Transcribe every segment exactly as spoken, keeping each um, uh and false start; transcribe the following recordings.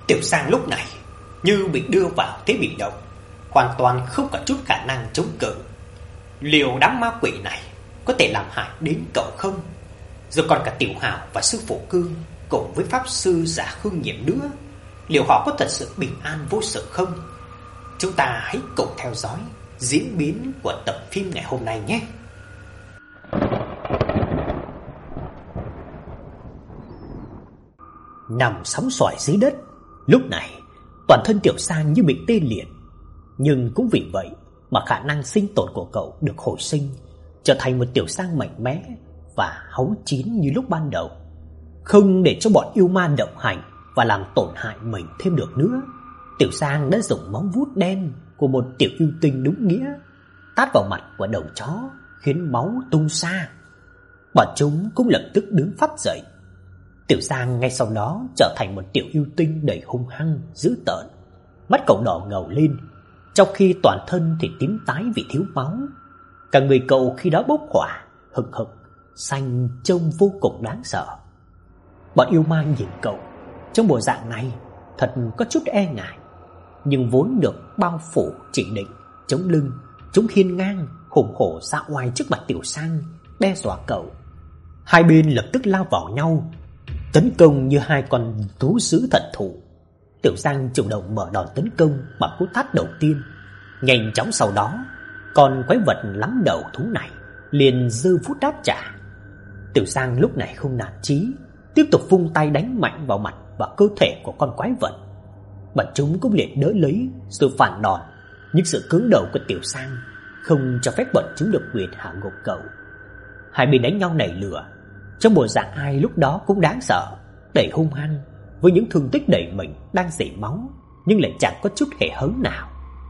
Tiểu Sang lúc này như bị đưa vào thế bị động, hoàn toàn không có chút khả năng chống cự. Liệu đám ma quỷ này có thể làm hại đến cậu không? Rồi còn cả Tiểu Hào và sư phụ Cương cùng với pháp sư Giả Khương Nhiệm nữa, liệu họ có thật sự bình an vô sự không? Chúng ta hãy cùng theo dõi diễn biến của tập phim ngày hôm nay nhé. Nằm sóng xoài dưới đất, lúc này toàn thân Tiểu Sang như bị tê liệt, nhưng cũng vì vậy mà khả năng sinh tồn của cậu được hồi sinh, trở thành một Tiểu Sang mạnh mẽ và háu chín như lúc ban đầu, không để cho bọn yêu ma động hành và làm tổn hại mình thêm được nữa. Tiểu Sang đã dùng móng vuốt đen của một tiểu yêu tinh đúng nghĩa tát vào mặt của đầu chó, khiến máu tung xa. Bọn chúng cũng lập tức đứng phát dậy. Tiểu Sang ngay sau đó trở thành một tiểu yêu tinh đầy hung hăng, dữ tợn. Mắt cậu đỏ ngầu lên, trong khi toàn thân thì tím tái vì thiếu máu. Cả người cậu khi đó bốc hỏa, hừng hực, xanh trông vô cùng đáng sợ. Bọn yêu ma nhìn cậu trong bộ dạng này thật có chút e ngại, nhưng vốn được bao phủ chỉ định, chống lưng, chúng hiên ngang, hùng hổ ra oai trước mặt Tiểu Sang, đe dọa cậu. Hai bên lập tức lao vào nhau, tấn công như hai con thú dữ thần thú. Tiểu Sang chủ động mở đòn tấn công bằng cú tát đầu tiên. Nhanh chóng sau đó, con quái vật lắm đầu thú này liền giơ vuốt đáp trả. Tiểu Sang lúc này không nản chí, tiếp tục vung tay đánh mạnh vào mặt và cơ thể của con quái vật. Bọn chúng cũng liền đỡ lấy rồi phản đòn, nhưng sự cứng đầu của Tiểu Sang không cho phép bọn chúng được quyền hạ gục cậu. Hai bên đánh nhau nảy lửa, trong bộ dạng ai lúc đó cũng đáng sợ, đầy hung hăng, với những thương tích đầy mình đang rỉ máu, nhưng lại chẳng có chút hề hấn nào.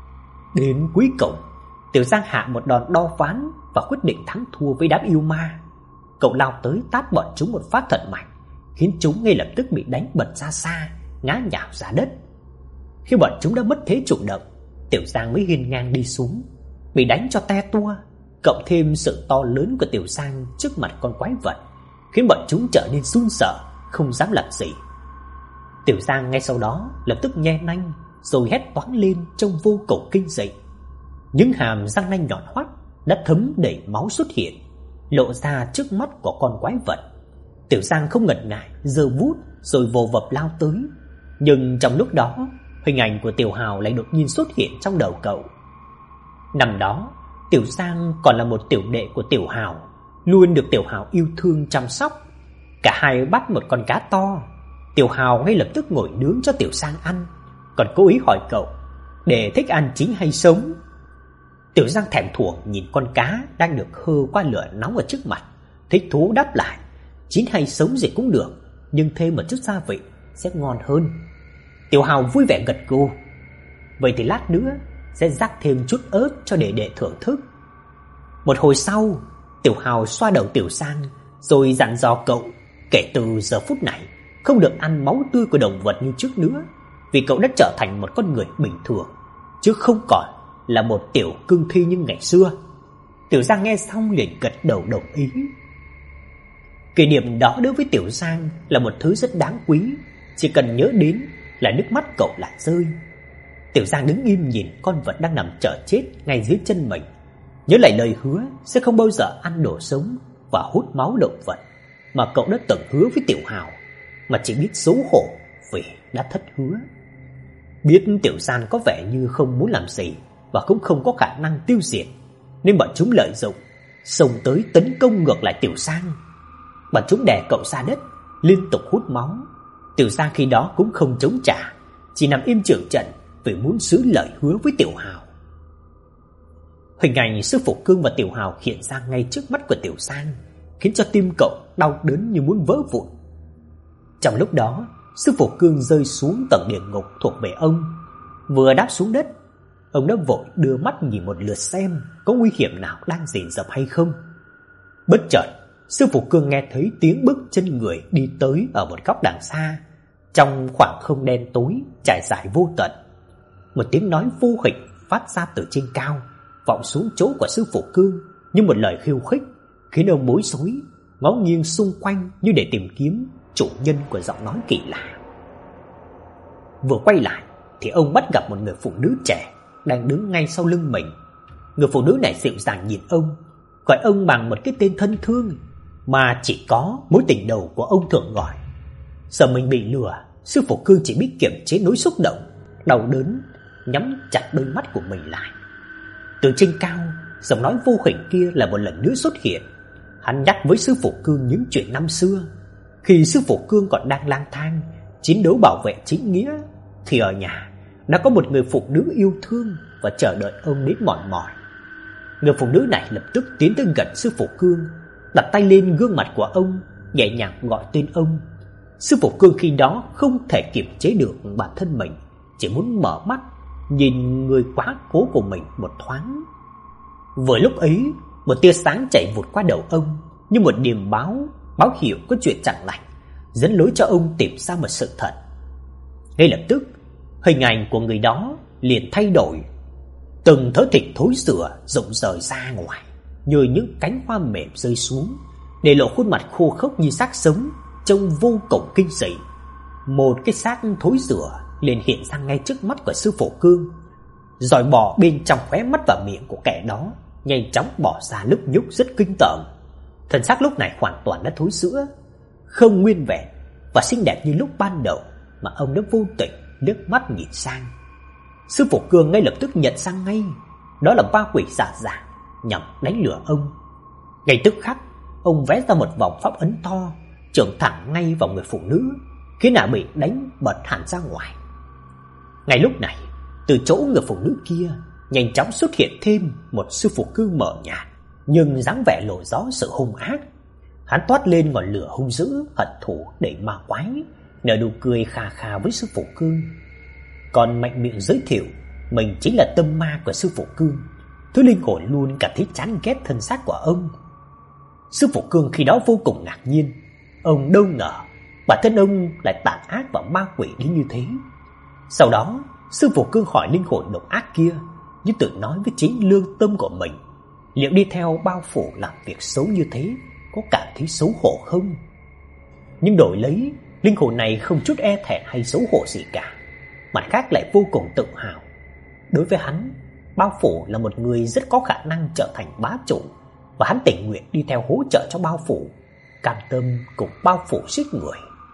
Đến cuối cùng, Tiểu Sang hạ một đòn đo ván và quyết định thắng thua với đám yêu ma. Cậu lao tới tát bọn chúng một phát thật mạnh, khiến chúng ngay lập tức bị đánh bật ra xa, ngã nhào ra đất. Khi bọn chúng đã mất thế chủ động, Tiểu Sang mới hiên ngang đi xuống, bị đánh cho te tua. Cộng thêm sự to lớn của Tiểu Sang trước mặt con quái vật, khiến bọn chúng trở nên run sợ, không dám làm gì. Tiểu Sang ngay sau đó lập tức nhe nanh, rồi hét toáng lên trông vô cùng kinh dị. Những hàm răng nanh nhọn hoắt đã thấm đầy máu xuất hiện, lộ ra trước mắt của con quái vật. Tiểu Sang không ngần ngại, giơ bút rồi vồ vập lao tới. Nhưng trong lúc đó, hình ảnh của Tiểu Hào lại đột nhiên xuất hiện trong đầu cậu. Năm đó, Tiểu Sang còn là một tiểu đệ của Tiểu Hào, luôn được Tiểu Hào yêu thương chăm sóc. Cả hai bắt một con cá to, Tiểu Hào ngay lập tức ngồi nướng cho Tiểu Sang ăn, còn cố ý hỏi cậu để thích ăn chín hay sống. Tiểu Sang thèm thuồng nhìn con cá đang được hơ qua lửa nóng ở trước mặt, thích thú đáp lại, chín hay sống gì cũng được, nhưng thêm một chút gia vị sẽ ngon hơn. Tiểu Hào vui vẻ gật gù. Vậy thì lát nữa sẽ rắc thêm chút ớt cho đệ đệ thưởng thức. Một hồi sau, Tiểu Hào xoa đầu Tiểu Sang rồi dặn dò cậu kể từ giờ phút này không được ăn máu tươi của động vật như trước nữa, vì cậu đã trở thành một con người bình thường, chứ không còn là một tiểu cương thi như ngày xưa. Tiểu Sang nghe xong liền gật đầu đồng ý. Kỷ niệm đó đối với Tiểu Sang là một thứ rất đáng quý, chỉ cần nhớ đến là nước mắt cậu lại rơi. Tiểu Sang đứng im nhìn con vật đang nằm chờ chết ngay dưới chân mình, nhớ lại lời hứa sẽ không bao giờ ăn đồ sống và hút máu động vật mà cậu đã từng hứa với Tiểu Hào, mà chỉ biết xấu hổ vì đã thất hứa. Biết Tiểu Sang có vẻ như không muốn làm gì và cũng không có khả năng tiêu diệt, nên bọn chúng lợi dụng, xông tới tấn công ngược lại Tiểu Sang. Bọn chúng đè cậu ra đất, liên tục hút máu. Tiểu Sang khi đó cũng không chống trả, chỉ nằm im chưởng trận vì muốn giữ lời hứa với Tiểu Hào. Hình ảnh sư phụ Cương và Tiểu Hào hiện ra ngay trước mắt của Tiểu Sang, khiến cho tim cậu đau đớn như muốn vỡ vụn. Trong lúc đó, sư phụ Cương rơi xuống tầng địa ngục thuộc về ông. Vừa đáp xuống đất, ông đã vội đưa mắt nhìn một lượt xem có nguy hiểm nào đang rình rập hay không. Bất chợt, sư phụ Cương nghe thấy tiếng bước chân người đi tới ở một góc đằng xa, trong khoảng không đen tối trải dài vô tận. Một tiếng nói vô hình phát ra từ trên cao, vọng xuống chỗ của sư phụ Cương như một lời khiêu khích, khiến ông bối rối, ngó nghiêng xung quanh như để tìm kiếm chủ nhân của giọng nói kỳ lạ. Vừa quay lại thì ông bắt gặp một người phụ nữ trẻ đang đứng ngay sau lưng mình. Người phụ nữ này dịu dàng nhìn ông, gọi ông bằng một cái tên thân thương mà chỉ có mối tình đầu của ông thường gọi. Sợ mình bị lừa, sư phụ Cương chỉ biết kiềm chế nỗi xúc động, đau đớn, nhắm chặt đôi mắt của mình lại. Từ trên cao, giọng nói vô hình kia lại một lần nữa xuất hiện. Hắn nhắc với sư phụ Cương những chuyện năm xưa, khi sư phụ Cương còn đang lang thang chiến đấu bảo vệ chính nghĩa, thì ở nhà đã có một người phụ nữ yêu thương và chờ đợi ông đến mòn mỏi. Người phụ nữ này lập tức tiến tới gần sư phụ Cương, đặt tay lên gương mặt của ông, nhẹ nhàng gọi tên ông. Sư phụ Cương khi đó không thể kiềm chế được bản thân mình, chỉ muốn mở mắt nhìn người quá cố của mình một thoáng. Vừa lúc ấy, một tia sáng chạy vụt qua đầu ông như một điềm báo, báo hiệu có chuyện chẳng lành, dẫn lối cho ông tìm ra một sự thật. Ngay lập tức, hình ảnh của người đó liền thay đổi. Từng thớ thịt thối rữa rụng rời ra ngoài như những cánh hoa mềm rơi xuống, để lộ khuôn mặt khô khốc như xác sống, trông vô cùng kinh dị. Một cái xác thối rữa liền hiện ra ngay trước mắt của sư phụ Cương. Giòi bò bên trong khóe mắt và miệng của kẻ đó nhanh chóng bỏ ra lúc nhúc rất kinh tởm. Thân xác lúc này hoàn toàn đã thối rữa, không nguyên vẹn và xinh đẹp như lúc ban đầu, mà ông đã vô tình nước mắt nhìn sang. Sư phụ Cương ngay lập tức nhận ra ngay, đó là ma quỷ giả dạng nhằm đánh lừa ông. Ngay tức khắc, ông vẽ ra một vòng pháp ấn to, chưởng thẳng ngay vào người phụ nữ, khiến nàng bị đánh bật hẳn ra ngoài. Ngay lúc này, từ chỗ người phụ nữ kia nhanh chóng xuất hiện thêm một sư phụ Cương mờ nhạt, nhưng dáng vẻ lộ rõ sự hung ác. Hắn toát lên ngọn lửa hung dữ, hận thù đầy ma quái, nở nụ cười khà khà với sư phụ Cương, còn mạnh miệng giới thiệu mình chính là tâm ma của sư phụ Cương, thứ linh hồn luôn cảm thấy chán ghét thân xác của ông. Sư phụ Cương khi đó vô cùng ngạc nhiên, ông đâu ngờ bản thân ông lại tàn ác và ma quỷ đến như thế. Sau đó, sư phụ Cương hỏi linh hồn độc ác kia, như tự nói với chính lương tâm của mình, liệu đi theo bao phủ làm việc xấu như thế có cảm thấy xấu hổ không? Nhưng đổi lấy, linh hồn này không chút e thẹn hay xấu hổ gì cả, mặt khác lại vô cùng tự hào. Đối với hắn, bao phủ là một người rất có khả năng trở thành bá chủ, và hắn tình nguyện đi theo hỗ trợ cho bao phủ, cam tâm cùng bao phủ giết người.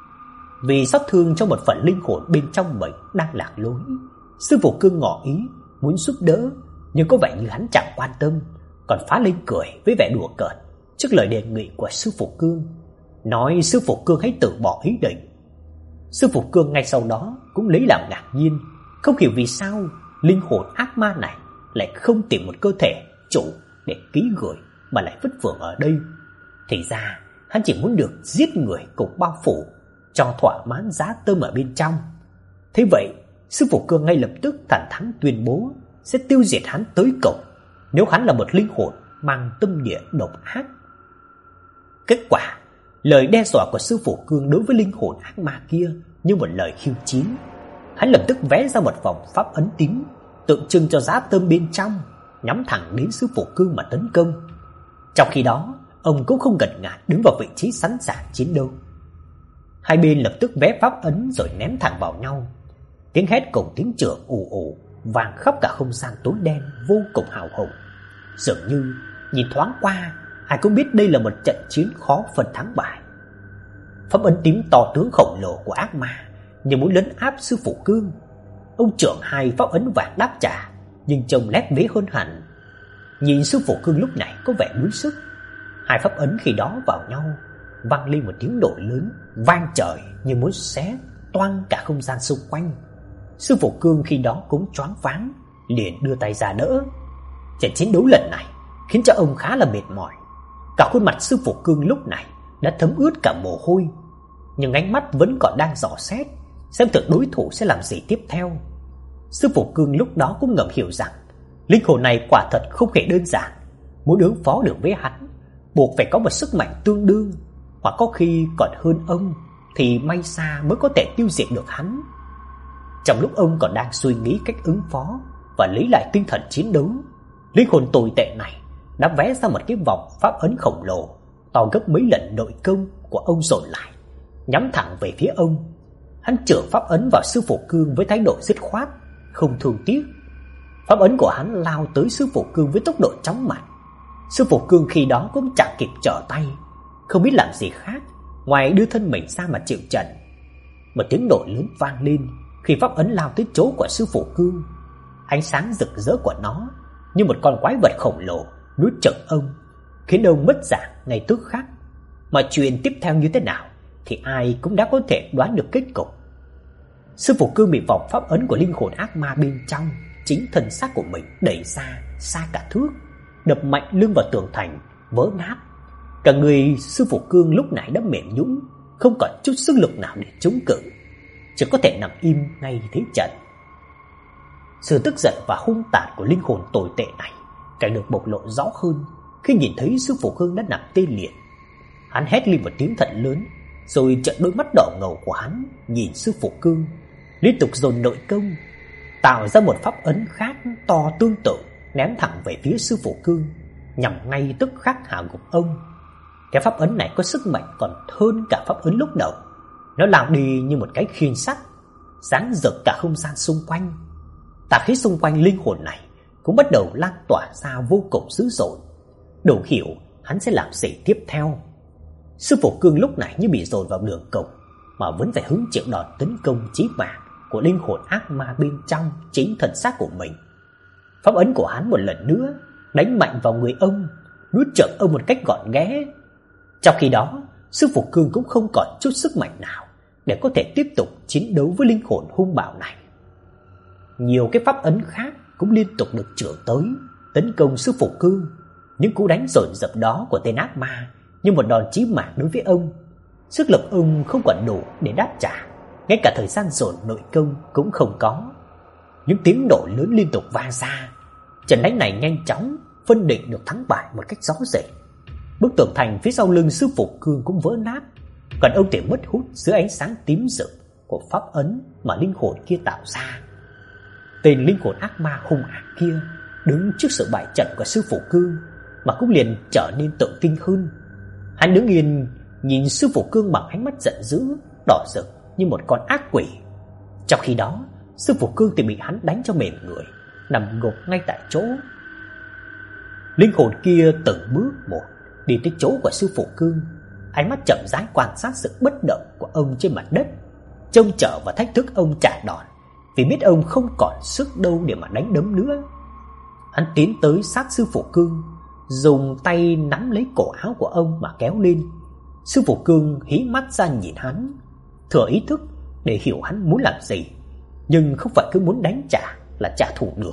Vì xót thương cho một phần linh hồn bên trong mình đang lạc lối, sư phụ Cương ngỏ ý muốn giúp đỡ, nhưng có vẻ như hắn chẳng quan tâm, còn phá lên cười với vẻ đùa cợt trước lời đề nghị của sư phụ Cương, nói sư phụ Cương hãy từ bỏ ý định. Sư phụ Cương ngay sau đó cũng lấy làm ngạc nhiên, không hiểu vì sao linh hồn ác ma này lại không tìm một cơ thể chủ để ký gửi mà lại vất vưởng ở đây. Thì ra hắn chỉ muốn được giết người cùng bao phủ, cho thỏa mãn giá tâm ở bên trong. Thế vậy, sư phụ Cương ngay lập tức thẳng thắn tuyên bố sẽ tiêu diệt hắn tới cùng nếu hắn là một linh hồn mang tâm địa độc ác. Kết quả, lời đe dọa của sư phụ Cương đối với linh hồn ác ma kia như một lời khiêu chiến. Hắn lập tức vẽ ra một vòng pháp ấn tím tượng trưng cho giá tâm bên trong, nhắm thẳng đến sư phụ Cương mà tấn công. Trong khi đó, ông cũng không ngần ngại đứng vào vị trí sẵn sàng chiến đấu. Hai bên lập tức vẽ pháp ấn rồi ném thẳng vào nhau. Tiếng hét cùng tiếng chưởng ù ù vang khắp cả không gian tối đen vô cùng hào hùng. Dường như nhìn thoáng qua, ai cũng biết đây là một trận chiến khó phân thắng bại. Pháp ấn tím to tướng khổng lồ của ác ma như muốn lấn áp sư phụ Cương. Ông trưởng hai pháp ấn vàng đáp trả, nhưng trông lép vế hơn hẳn. Nhìn sư phụ Cương lúc này có vẻ đuối sức. Hai pháp ấn khi đó vào nhau, vang lên một tiếng nổ lớn vang trời như muốn xé toang cả không gian xung quanh. Sư phụ Cương khi đó cũng choáng váng, liền đưa tay ra đỡ. Trận chiến đấu lần này khiến cho ông khá là mệt mỏi. Cả khuôn mặt sư phụ Cương lúc này đã thấm ướt cả mồ hôi, nhưng ánh mắt vẫn còn đang dò xét xem thử đối thủ sẽ làm gì tiếp theo. Sư phụ Cương lúc đó cũng ngầm hiểu rằng linh hồn này quả thật không hề đơn giản. Muốn ứng phó được với hắn, buộc phải có một sức mạnh tương đương, hoặc có khi còn hơn ông, thì may xa mới có thể tiêu diệt được hắn. Trong lúc ông còn đang suy nghĩ cách ứng phó và lấy lại tinh thần chiến đấu, linh hồn tồi tệ này đã vẽ ra một cái vòng pháp ấn khổng lồ, to gấp mấy lần nội công của ông dồn lại, nhắm thẳng về phía ông. Hắn chưởng pháp ấn vào sư phụ Cương với thái độ dứt khoát, không thương tiếc. Pháp ấn của hắn lao tới sư phụ Cương với tốc độ chóng mặt. Sư phụ Cương khi đó cũng chẳng kịp trở tay, không biết làm gì khác ngoài đưa thân mình ra mà chịu trận. Một tiếng nổ lớn vang lên khi pháp ấn lao tới chỗ của sư phụ Cương. Ánh sáng rực rỡ của nó như một con quái vật khổng lồ nuốt chửng ông, khiến ông mất dạng ngay tức khắc. Mà chuyện tiếp theo như thế nào thì ai cũng đã có thể đoán được kết cục. Sư phụ Cương bị vòng pháp ấn của linh hồn ác ma bên trong chính thân xác của mình đẩy ra xa cả thước, đập mạnh lưng vào tường thành, vỡ nát. Cả người sư phụ Cương lúc này đã mềm nhũn, không còn chút sức lực nào để chống cự, chỉ có thể nằm im ngay thế trận. Sự tức giận và hung tàn của linh hồn tồi tệ này càng được bộc lộ rõ hơn khi nhìn thấy sư phụ Cương đã nằm tê liệt. Hắn hét lên một tiếng thật lớn, rồi trợn đôi mắt đỏ ngầu của hắn nhìn sư phụ Cương, liên tục dồn nội công, tạo ra một pháp ấn khác to tương tự ném thẳng về phía sư phụ Cương, nhằm ngay tức khắc hạ gục ông. Cái pháp ấn này có sức mạnh còn hơn cả pháp ấn lúc đầu. Nó lao đi như một cái khiên sắt, sáng rực cả không gian xung quanh. Tà khí xung quanh linh hồn này cũng bắt đầu lan tỏa ra vô cùng dữ dội. Đủ hiểu hắn sẽ làm gì tiếp theo. Sư phụ Cương lúc này như bị dồn vào đường cùng, mà vẫn phải hứng chịu đòn tấn công chí mạng của linh hồn ác ma bên trong chính thân xác của mình. Pháp ấn của hắn một lần nữa đánh mạnh vào người ông, nuốt chửng ông một cách gọn ghẽ. Trong khi đó, sư phụ Cương cũng không còn chút sức mạnh nào để có thể tiếp tục chiến đấu với linh hồn hung bạo này. Nhiều cái pháp ấn khác cũng liên tục được chưởng tới tấn công sư phụ Cương. Những cú đánh dồn dập đó của tên ác ma như một đòn chí mạng đối với ông. Sức lực ông không còn đủ để đáp trả, ngay cả thời gian dồn nội công cũng không có. Những tiếng nổ lớn liên tục vang ra. Trận đánh này nhanh chóng phân định được thắng bại một cách rõ rệt. Bức tường thành phía sau lưng sư phụ Cương cũng vỡ nát, còn ông thì mất hút dưới ánh sáng tím rực của pháp ấn mà linh hồn kia tạo ra. Tên linh hồn ác ma hung ác kia đứng trước sự bại trận của sư phụ Cương mà cũng liền trở nên tự tin hơn. Hắn đứng yên nhìn sư phụ Cương bằng ánh mắt giận dữ, đỏ rực như một con ác quỷ. Trong khi đó, sư phụ Cương thì bị hắn đánh cho mềm người, nằm gục ngay tại chỗ. Linh hồn kia từng bước một đi tới chỗ của sư phụ Cương, ánh mắt chậm rãi quan sát sự bất động của ông trên mặt đất, trông chờ và thách thức ông trả đòn, vì biết ông không còn sức đâu để mà đánh đấm nữa. Hắn tiến tới sát sư phụ Cương, dùng tay nắm lấy cổ áo của ông mà kéo lên. Sư phụ Cương hí mắt ra nhìn hắn, thừa ý thức để hiểu hắn muốn làm gì, nhưng không phải cứ muốn đánh trả là trả thù được.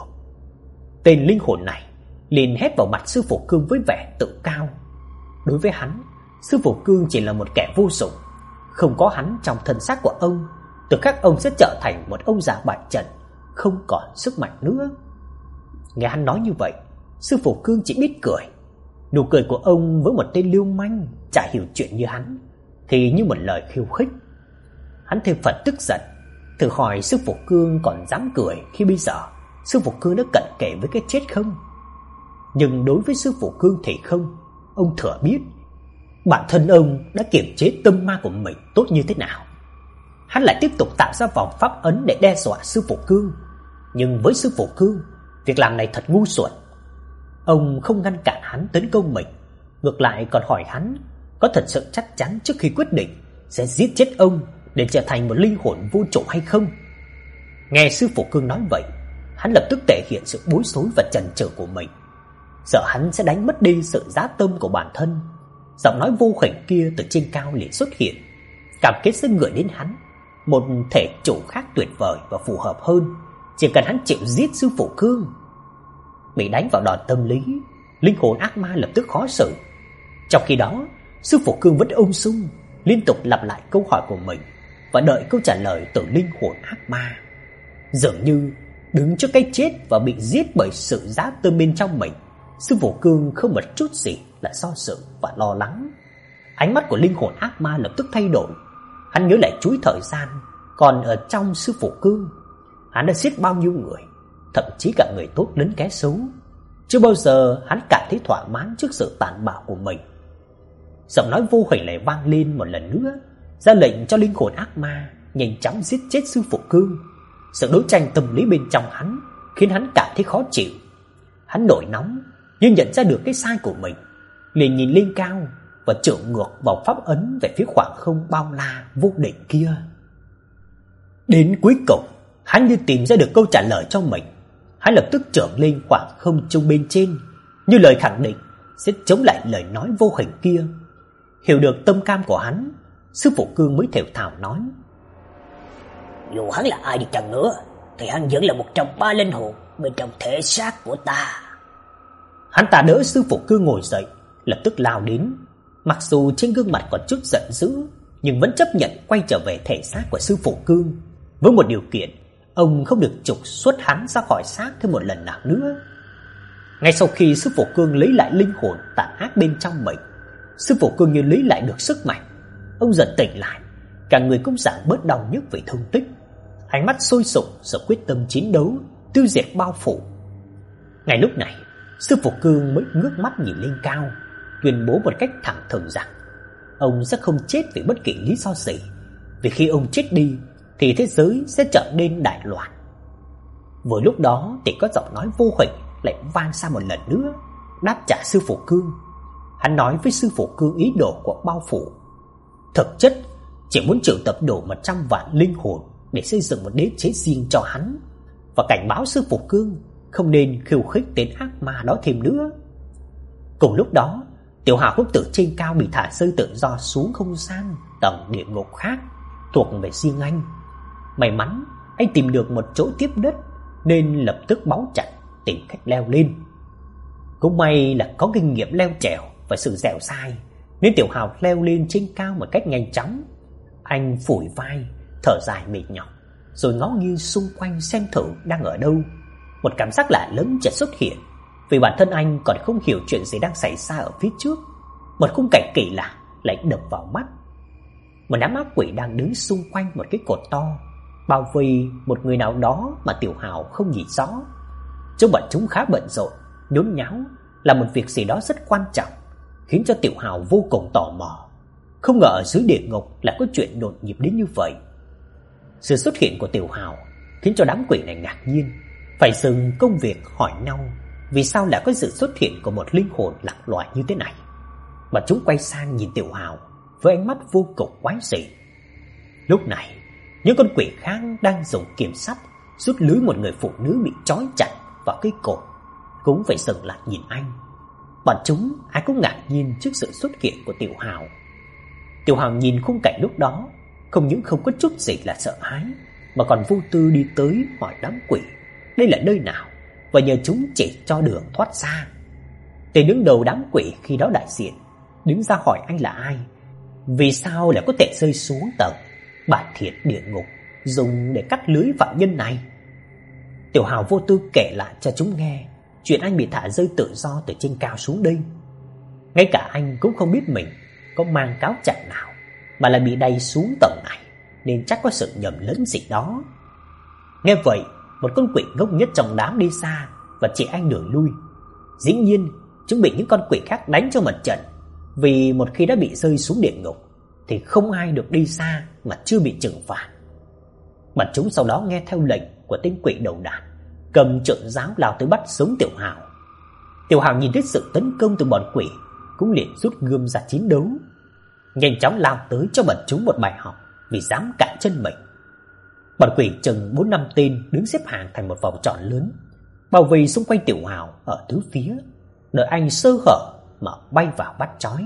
Tên linh hồn này liền hét vào mặt sư phụ Cương với vẻ tự cao. Đối với hắn, sư phụ Cương chỉ là một kẻ vô dụng. Không có hắn trong thân xác của ông, từ khắc ông sẽ trở thành một ông già bại trận, không còn sức mạnh nữa. Nghe hắn nói như vậy, sư phụ Cương chỉ biết cười. Nụ cười của ông với một tên lưu manh chả hiểu chuyện như hắn thì như một lời khiêu khích. Hắn thêm phần tức giận, thử hỏi sư phụ Cương còn dám cười khi bây giờ sư phụ Cương đã cận kề với cái chết không? Nhưng đối với sư phụ Cương thì không. Ông thừa biết bản thân ông đã kiềm chế tâm ma của mình tốt như thế nào. Hắn lại tiếp tục tạo ra vòng pháp ấn để đe dọa sư phụ Cương. Nhưng với sư phụ Cương, việc làm này thật ngu xuẩn. Ông không ngăn cản hắn tấn công mình, ngược lại còn hỏi hắn có thật sự chắc chắn trước khi quyết định sẽ giết chết ông để trở thành một linh hồn vô chủ hay không. Nghe sư phụ Cương nói vậy, hắn lập tức thể hiện sự bối rối và chần chừ của mình, sợ hắn sẽ đánh mất đi sự giá tâm của bản thân. Giọng nói vô khỉnh kia từ trên cao liền xuất hiện, cảm kết sẽ gửi đến hắn một thể chủ khác tuyệt vời và phù hợp hơn, chỉ cần hắn chịu giết sư phụ Cương. Bị đánh vào đòn tâm lý, linh hồn ác ma lập tức khó xử. Trong khi đó, sư phụ Cương vẫn ung dung liên tục lặp lại câu hỏi của mình và đợi câu trả lời từ linh hồn ác ma. Dường như đứng trước cái chết và bị giết bởi sự giá tâm bên trong mình, sư phụ Cương không một chút gì là do dự và lo lắng. Ánh mắt của linh hồn ác ma lập tức thay đổi. Hắn nhớ lại chuỗi thời gian còn ở trong sư phụ Cương, hắn đã giết bao nhiêu người, thậm chí cả người tốt lẫn kẻ xấu. Chưa bao giờ hắn cảm thấy thỏa mãn trước sự tàn bạo của mình. Giọng nói vô hình lại vang lên một lần nữa, ra lệnh cho linh hồn ác ma nhanh chóng giết chết sư phụ Cương. Sự đấu tranh tâm lý bên trong hắn khiến hắn cảm thấy khó chịu. Hắn nổi nóng nhưng nhận ra được cái sai của mình, liền nhìn lên cao và trượng ngược vào pháp ấn về phía khoảng không bao la vô định kia. Đến cuối cùng, hắn như tìm ra được câu trả lời cho mình. Hắn lập tức trởn lên khoảng không trung bên trên, như lời khẳng định sẽ chống lại lời nói vô hình kia. Hiểu được tâm cam của hắn, sư phụ Cương mới thều thào nói: dù hắn là ai đi chăng nữa thì hắn vẫn là một trong ba linh hồn bên trong thể xác của ta. Hắn ta đỡ sư phụ Cương ngồi dậy, lập tức lao đến. Mặc dù trên gương mặt còn chút giận dữ, nhưng vẫn chấp nhận quay trở về thể xác của sư phụ Cương, với một điều kiện: ông không được trục xuất hắn ra khỏi xác thêm một lần nào nữa. Ngay sau khi sư phụ Cương lấy lại linh hồn tàn ác bên trong mình, sư phụ Cương như lấy lại được sức mạnh. Ông dần tỉnh lại, cả người cũng giảm bớt đau nhức vì thương tích. Ánh mắt sôi sục sự quyết tâm chiến đấu, tiêu diệt bao phủ. Ngay lúc này, sư phụ Cương mới ngước mắt nhìn lên cao, tuyên bố một cách thẳng thừng rằng ông sẽ không chết vì bất kỳ lý do gì, vì khi ông chết đi thì thế giới sẽ trở nên đại loạn. Vừa lúc đó thì có giọng nói vô hình lại vang ra một lần nữa, đáp trả sư phụ Cương. Hắn nói với sư phụ Cương ý đồ của bao phủ thực chất chỉ muốn triệu tập đủ một trăm vạn linh hồn để xây dựng một đế chế riêng cho hắn, và cảnh báo sư phụ Cương không nên khiêu khích tên ác ma đó thêm nữa. Cùng lúc đó, Tiểu Hào cũng từ trên cao bị thả rơi tự do xuống không gian tầng địa ngục khác thuộc về riêng anh. May mắn anh tìm được một chỗ tiếp đất nên lập tức bấu chặt tìm cách leo lên. Cũng may là có kinh nghiệm leo trèo và sự dẻo dai nên Tiểu Hào leo lên trên cao một cách nhanh chóng. Anh phủi vai, thở dài mệt nhọc, rồi ngó nghiêng xung quanh xem thử đang ở đâu. Một cảm giác lạ lẫm chợt xuất hiện, vì bản thân anh còn không hiểu chuyện gì đang xảy ra ở phía trước. Một khung cảnh kỳ lạ lại đập vào mắt. Một đám ác quỷ đang đứng xung quanh một cái cột to, bao vây một người nào đó mà Tiểu Hào không nhìn rõ. Chúng bọn chúng khá bận rộn, nhốn nháo là một việc gì đó rất quan trọng, khiến cho Tiểu Hào vô cùng tò mò. Không ngờ ở dưới địa ngục lại có chuyện đột nhập đến như vậy. Sự xuất hiện của Tiểu Hào khiến cho đám quỷ này ngạc nhiên, phải dừng công việc hỏi nhau vì sao lại có sự xuất hiện của một linh hồn lạc loài như thế này. Mà chúng quay sang nhìn Tiểu Hào với ánh mắt vô cùng quái dị. Lúc này, những con quỷ khác đang dùng kiếm sắt rút lưới một người phụ nữ bị trói chặt vào cây cột cũng phải dừng lại nhìn anh. Bọn chúng ai cũng ngạc nhiên trước sự xuất hiện của Tiểu Hào. Tiểu Hào nhìn khung cảnh lúc đó, không những không có chút gì là sợ hãi, mà còn vô tư đi tới hỏi đám quỷ đây là nơi nào và nhờ chúng chỉ cho đường thoát ra. Tên đứng đầu đám quỷ khi đó đại diện đứng ra hỏi anh là ai, vì sao lại có thể rơi xuống tầng bản thiệt địa ngục dùng để cắt lưới phạm nhân này. Tiểu Hào vô tư kể lại cho chúng nghe chuyện anh bị thả rơi tự do từ trên cao xuống đây. Ngay cả anh cũng không biết mình có mang cáo trạng nào, mà là bị đày xuống tầng này, nên chắc có sự nhầm lẫn gì đó. Nghe vậy, một con quỷ ngốc nhất trong đám đi xa và chỉ anh đường lui. Dĩ nhiên, chúng bị những con quỷ khác đánh cho một trận, vì một khi đã bị rơi xuống địa ngục thì không ai được đi xa mà chưa bị trừng phạt. Mà chúng sau đó nghe theo lệnh của tên quỷ đầu đàn, cầm trượng giáo lao tới bắt sống Tiểu Hào. Tiểu Hào nhìn thấy sự tấn công từ bọn quỷ cũng liền rút gươm ra chiến đấu, nhanh chóng lao tới cho bọn chúng một bài học vì dám cản chân mình. Bọn quỷ chừng bốn năm tên đứng xếp hàng thành một vòng tròn lớn, bao vây xung quanh Tiểu Hào ở tứ phía, đợi anh sơ hở mà bay vào bắt trói.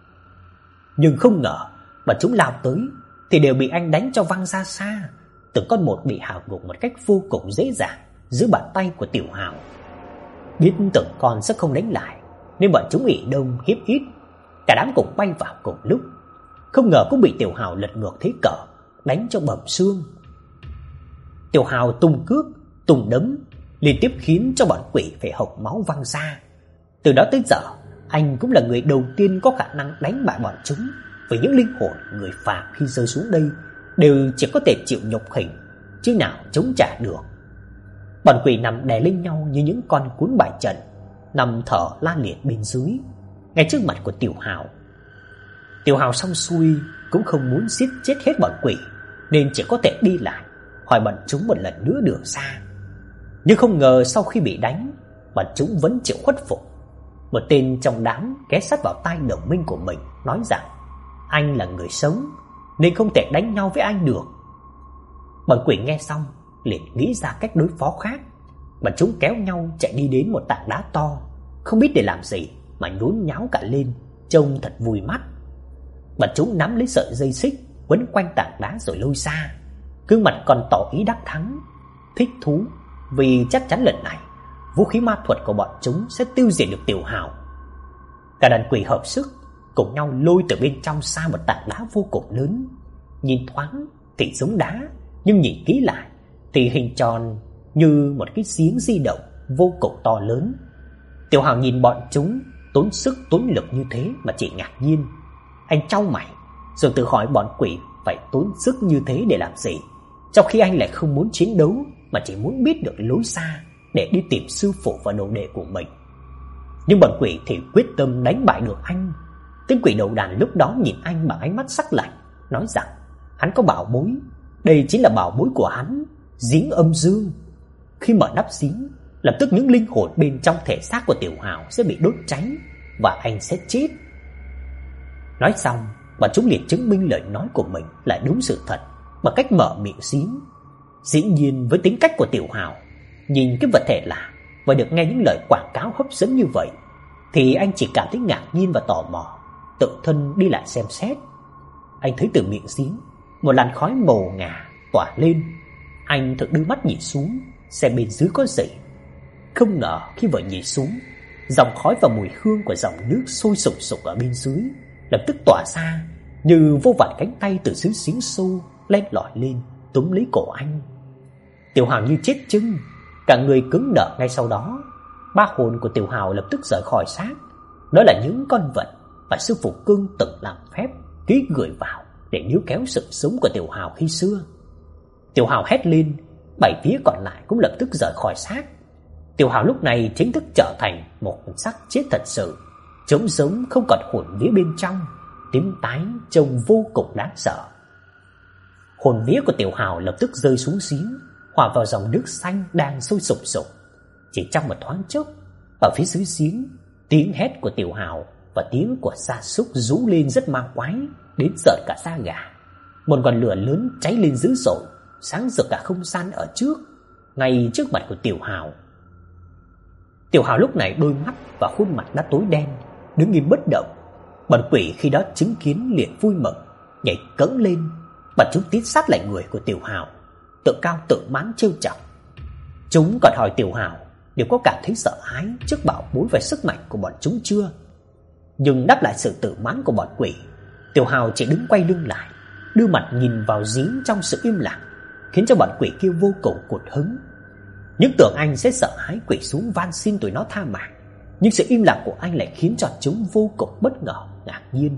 Nhưng không ngờ, bọn chúng lao tới thì đều bị anh đánh cho văng ra xa, từng con một bị hạ gục một cách vô cùng dễ dàng dưới bàn tay của Tiểu Hào. Biết từng con sẽ không đánh lại nên bọn chúng ỉ đông hiếp ít, cả đám cùng bay vào cùng lúc. Không ngờ cũng bị Tiểu Hào lật ngược thế cờ, đánh cho bầm xương. Tiểu Hào tung cước, tung đấm liên tiếp khiến cho bọn quỷ phải hộc máu văng ra. Từ đó tới giờ, anh cũng là người đầu tiên có khả năng đánh bại bọn chúng, vì những linh hồn người phàm khi rơi xuống đây đều chỉ có thể chịu nhục hình, chứ nào chống trả được. Bọn quỷ nằm đè lên nhau như những con cuốn bài trận, nằm thở la liệt bên dưới, ngay trước mặt của Tiểu Hào. Tiểu Hào xong xuôi cũng không muốn giết chết hết bọn quỷ, nên chỉ có thể đi lại hỏi bọn chúng một lần nữa đường xa. Nhưng không ngờ sau khi bị đánh, bọn chúng vẫn chịu khuất phục. Một tên trong đám ghé sát vào tai đồng minh của mình, nói rằng anh là người sống nên không thể đánh nhau với anh được. Bọn quỷ nghe xong liền nghĩ ra cách đối phó khác. Bọn chúng kéo nhau chạy đi đến một tảng đá to, không biết để làm gì mà nhốn nháo cả lên, trông thật vui mắt. Bọn chúng nắm lấy sợi dây xích quấn quanh tảng đá rồi lôi xa, gương mặt còn tỏ ý đắc thắng, thích thú vì chắc chắn lần này vũ khí ma thuật của bọn chúng sẽ tiêu diệt được Tiểu Hào. Cả đàn quỷ hợp sức cùng nhau lôi từ bên trong xa một tảng đá vô cùng lớn. Nhìn thoáng thì giống đá, nhưng nhìn kỹ lại thì hình tròn như một cái giếng di động vô cùng to lớn. Tiểu Hào nhìn bọn chúng tốn sức tốn lực như thế mà chỉ ngạc nhiên. Anh chau mày rồi tự hỏi bọn quỷ phải tốn sức như thế để làm gì, trong khi anh lại không muốn chiến đấu mà chỉ muốn biết được lối xa để đi tìm sư phụ và đồ đệ của mình. Nhưng bọn quỷ thì quyết tâm đánh bại được anh. Tên quỷ đầu đàn lúc đó nhìn anh bằng ánh mắt sắc lạnh, nói rằng hắn có bảo bối, đây chính là bảo bối của hắn, giếng âm dương. Khi mở nắp giếng, lập tức những linh hồn bên trong thể xác của Tiểu Hào sẽ bị đốt cháy và anh sẽ chết. Nói xong, bọn chúng liền chứng minh lời nói của mình là đúng sự thật bằng cách mở miệng giếng. Dĩ nhiên với tính cách của Tiểu Hào, nhìn cái vật thể lạ và được nghe những lời quảng cáo hấp dẫn như vậy thì anh chỉ cảm thấy ngạc nhiên và tò mò, tự thân đi lại xem xét. Anh thấy từ miệng giếng một làn khói màu ngà tỏa lên. Anh thử đưa mắt nhìn xuống xem bên dưới có gì. Không ngờ khi vừa nhìn xuống, dòng khói và mùi hương của dòng nước sôi sục sục ở bên dưới lập tức tỏa ra như vô vàn cánh tay từ dưới giếng sâu len lỏi lên túm lấy cổ anh. Tiểu Hào như chết chưng, cả người cứng đờ ngay sau đó. Ba hồn của Tiểu Hào lập tức rời khỏi xác. Đó là những con vật mà sư phụ Cương từng làm phép ký gửi vào để níu kéo sự sống của Tiểu Hào khi xưa. Tiểu Hào hét lên, bảy vía còn lại cũng lập tức rời khỏi xác. Tiểu Hào lúc này chính thức trở thành một xác chết thật sự, trống rỗng không còn hồn vía bên trong, tím tái trông vô cùng đáng sợ. Hồn vía của Tiểu Hào lập tức rơi xuống giếng, hòa vào dòng nước xanh đang sôi sục sục. Chỉ trong một thoáng chốc, ở phía dưới giếng, tiếng hét của Tiểu Hào và tiếng của gia súc rú lên rất ma quái, đến rợn cả da gà. Một ngọn lửa lớn cháy lên dữ dội, sáng rực cả không gian ở trước, ngay trước mặt của Tiểu Hào. Tiểu Hào lúc này đôi mắt và khuôn mặt đã tối đen, đứng im bất động. Bọn quỷ khi đó chứng kiến liền vui mừng, nhảy cẫng lên, bọn chúng tiến sát lại người của Tiểu Hào, tự cao tự mãn trêu chọc. Chúng còn hỏi Tiểu Hào nếu có cảm thấy sợ hãi trước bảo bối và sức mạnh của bọn chúng chưa. Nhưng đáp lại sự tự mãn của bọn quỷ, Tiểu Hào chỉ đứng quay lưng lại, đưa mặt nhìn vào giếng trong sự im lặng, khiến cho bọn quỷ kia vô cùng cụt hứng. Những tưởng anh sẽ sợ hãi quỷ xuống van xin tụi nó tha mạng, nhưng sự im lặng của anh lại khiến cho chúng vô cùng bất ngờ, ngạc nhiên.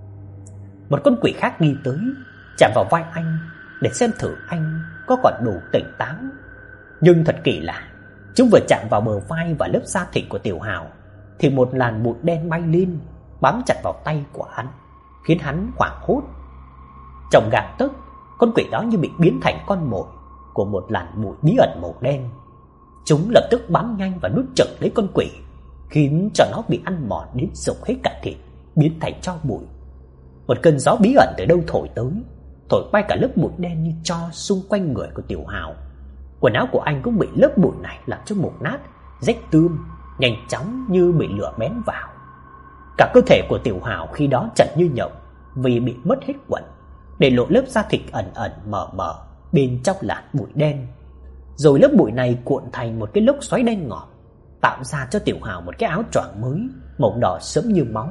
Một con quỷ khác đi tới, chạm vào vai anh để xem thử anh có còn đủ tỉnh táo. Nhưng thật kỳ lạ, chúng vừa chạm vào bờ vai và lớp da thịt của Tiểu Hào thì một làn bụi đen bay lên, bám chặt vào tay của hắn, khiến hắn hoảng hốt. Trong gang tấc, con quỷ đó như bị biến thành con mồi của một làn bụi bí ẩn màu đen. Chúng lập tức bám nhanh và nuốt chửng lấy con quỷ, khiến cho nó bị ăn mòn đến rụng hết cả thịt, biến thành tro bụi. Một cơn gió bí ẩn từ đâu thổi tới, thổi bay cả lớp bụi đen như tro xung quanh người của Tiểu Hào. Quần áo của anh cũng bị lớp bụi này làm cho mục nát, rách tươm, nhanh chóng như bị lửa bén vào. Cả cơ thể của Tiểu Hào khi đó chật như nhộng vì bị mất hết quần, để lộ lớp da thịt ẩn ẩn mờ mờ bên trong làn bụi đen. Rồi lớp bụi này cuộn thành một cái lốc xoáy đen ngòm, tạo ra cho Tiểu Hào một cái áo choàng mới màu đỏ sẫm như máu.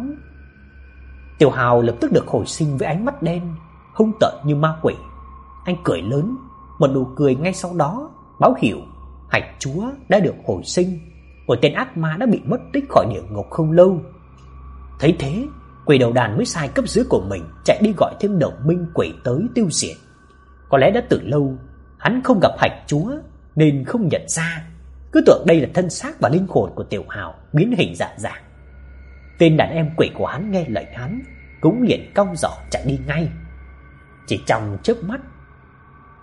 Tiểu Hào lập tức được hồi sinh với ánh mắt đen, hung tợn như ma quỷ. Anh cười lớn, một nụ cười ngay sau đó báo hiệu Hạch Chúa đã được hồi sinh, một tên ác ma đã bị mất tích khỏi địa ngục không lâu. Thấy thế, quỷ đầu đàn mới sai cấp dưới của mình chạy đi gọi thêm đồng minh quỷ tới tiêu diệt. Có lẽ đã từ lâu hắn không gặp Hạch Chúa nên không nhận ra, cứ tưởng đây là thân xác và linh hồn của Tiểu Hào biến hình dạ dạng. Tên đàn em quỷ của hắn nghe lệnh hắn cũng liền cong giỏ chạy đi ngay. Chỉ trong chớp mắt,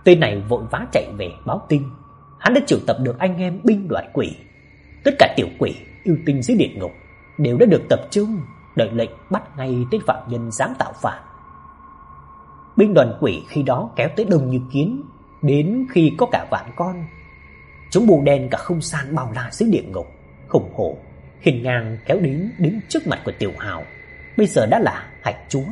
Tên này vội vã chạy về báo tin. Hắn đã triệu tập được anh em binh đoàn quỷ. Tất cả tiểu quỷ yêu tinh dưới địa ngục đều đã được tập trung, đợi lệnh bắt ngay tên phạm nhân dám tạo phản. Binh đoàn quỷ khi đó kéo tới đông như kiến, đến khi có cả vạn con. Chúng bù đen cả không gian bao la dưới địa ngục, khủng hổ, hiên ngang kéo đến đứng trước mặt của Tiểu Hào, bây giờ đã là Hạch Chúa.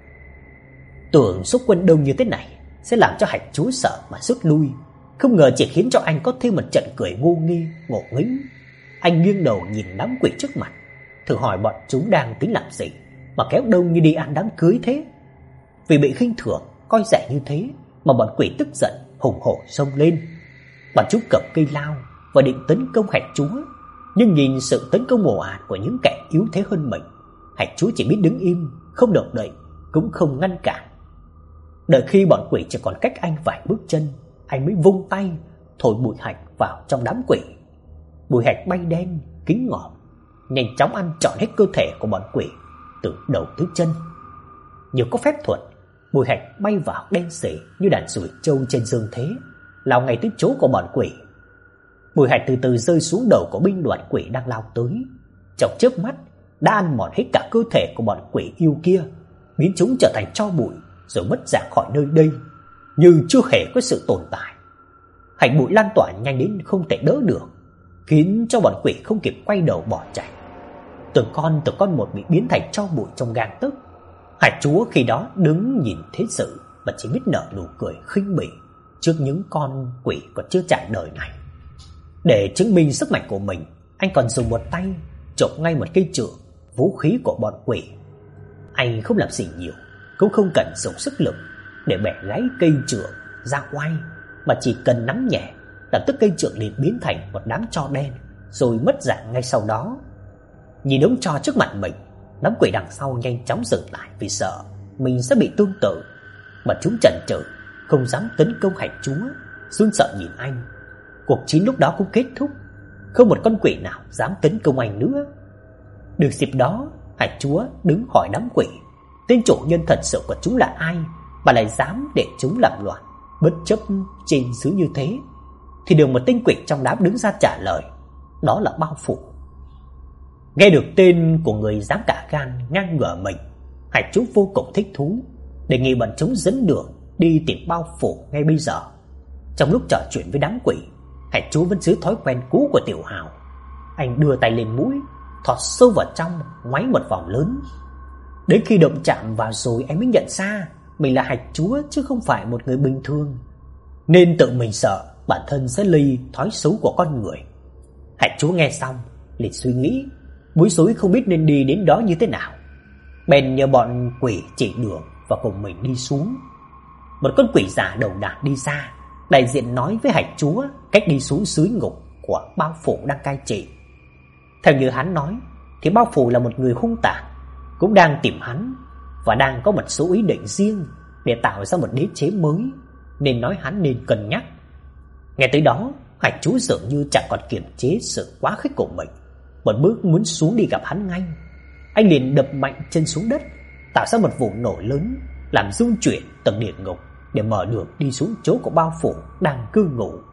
Tưởng số quân đông như thế này sẽ làm cho Hạch Chúa sợ mà rút lui, không ngờ chỉ khiến cho anh có thêm một trận cười ngu nghi, ngộ nghĩnh. Anh nghiêng đầu nhìn đám quỷ trước mặt, thử hỏi bọn chúng đang tính làm gì mà kéo đông như đi ăn đám cưới thế. Vì bị khinh thường, coi rẻ như thế mà bọn quỷ tức giận, hùng hổ xông lên. Bọn chúng cầm cây lao và định tấn công Hạch Chúa, nhưng nhìn sự tấn công ồ ạt của những kẻ yếu thế hơn mình, Hạch Chúa chỉ biết đứng im, không động đậy, cũng không ngăn cản. Đợi khi bọn quỷ chỉ còn cách anh vài bước chân, anh mới vung tay thổi bụi hạch vào trong đám quỷ. Bụi hạch bay đen, kín ngòm, nhanh chóng ăn trọn hết cơ thể của bọn quỷ từ đầu tới chân. Nhờ có phép thuật, bụi hạch bay vào đen sì như đàn ruồi trâu trên dương thế, lao ngay tới chỗ của bọn quỷ. Bụi hạch từ từ rơi xuống đầu của binh đoàn quỷ đang lao tới, trong chớp mắt đã ăn mòn hết cả cơ thể của bọn quỷ yêu kia, biến chúng trở thành tro bụi rồi mất dạng khỏi nơi đây, như chưa hề có sự tồn tại. Hạch bụi lan tỏa nhanh đến không thể đỡ được, khiến cho bọn quỷ không kịp quay đầu bỏ chạy. Từng con từng con một bị biến thành tro bụi trong gang tấc. Hạch Chúa khi đó đứng nhìn thế sự và chỉ biết nở nụ cười khinh bỉ trước những con quỷ còn chưa trải đời này. Để chứng minh sức mạnh của mình, anh còn dùng một tay chộp ngay một cây trượng, vũ khí của bọn quỷ. Anh không làm gì nhiều, cũng không cần dùng sức lực để bẻ gãy cây trượng ra quay, mà chỉ cần nắm nhẹ, lập tức cây trượng liền biến thành một đám tro đen rồi mất dạng ngay sau đó. Nhìn đống tro trước mặt mình, đám quỷ đằng sau nhanh chóng dừng lại vì sợ mình sẽ bị tương tự, mà chúng chần chừ không dám tấn công Hạch Chúa, run sợ nhìn anh. Cuộc chiến lúc đó cũng kết thúc, không một con quỷ nào dám tấn công anh nữa. Được dịp đó, Hạch Chúa đứng hỏi đám quỷ tên chủ nhân thật sự của chúng là ai mà lại dám để chúng làm loạn bất chấp trên dưới như thế. Thì được một tên quỷ trong đám đứng ra trả lời, đó là Bao Phủ. Nghe được tên của người dám cả gan ngang ngửa mình, Hạch Chúa vô cùng thích thú, đề nghị bọn chúng dẫn đường đi tìm Bao Phủ ngay bây giờ. Trong lúc trò chuyện với đám quỷ, Hạch Chúa vẫn giữ thói quen cũ của Tiểu Hào. Anh đưa tay lên mũi, thọt sâu vào trong, ngoáy một vòng lớn. Đến khi động chạm vào rồi anh mới nhận ra mình là Hạch Chúa chứ không phải một người bình thường, nên tự mình sợ bản thân sẽ lây thói xấu của con người. Hạch Chúa nghe xong liền suy nghĩ, bối rối không biết nên đi đến đó như thế nào, bèn nhờ bọn quỷ chỉ đường và cùng mình đi xuống. Một con quỷ già đầu đạc đi ra, đại diện nói với Hạch Chúa cách đi xuống dưới ngục của Bao Phủ đang cai trị. Theo như hắn nói thì Bao Phủ là một người hung tàn, cũng đang tìm hắn và đang có một số ý định riêng để tạo ra một đế chế mới, nên nói hắn nên cân nhắc. Nghe tới đó, Hạch Chúa dường như chẳng còn kiềm chế sự quá khích của mình, một bước muốn xuống đi gặp hắn ngay. Anh liền đập mạnh chân xuống đất, tạo ra một vụ nổ lớn, làm rung chuyển tầng địa ngục để mở đường đi xuống chỗ của Bao Phủ đang cư ngụ.